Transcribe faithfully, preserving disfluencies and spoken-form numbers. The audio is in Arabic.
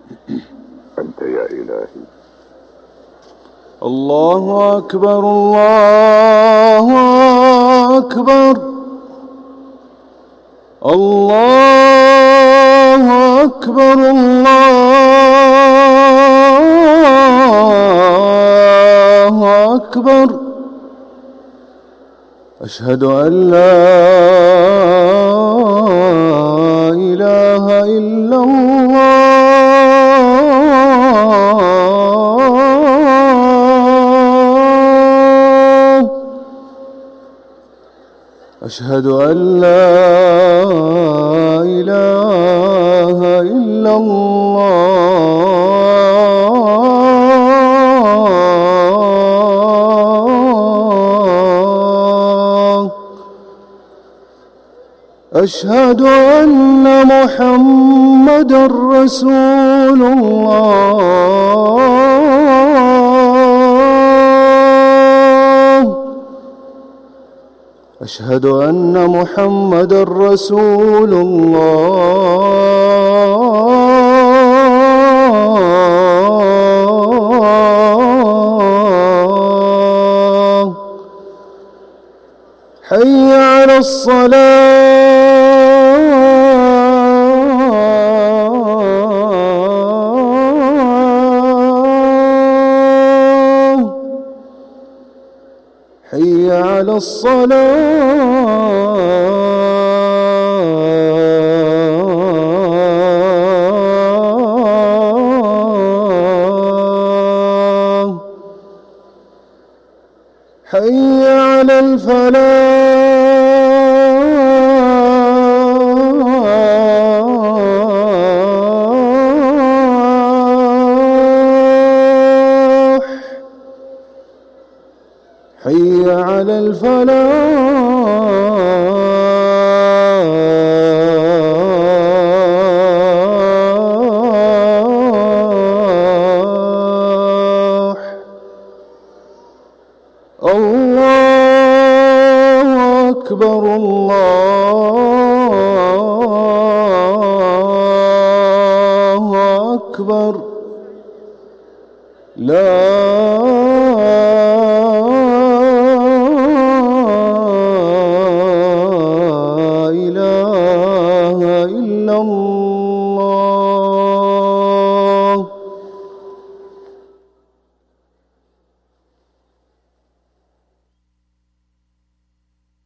أنت يا إلهي. الله أكبر الله أكبر الله أكبر الله أكبر. أشهد أن لا إله إلا الله. أشهد أن لا إله إلا الله. أشهد أن محمدًا رسول الله. أشهد أن محمدًا رسول الله. حي على الصلاة. حي على الصلاة. حي على الفلاح. حي على الفلاح.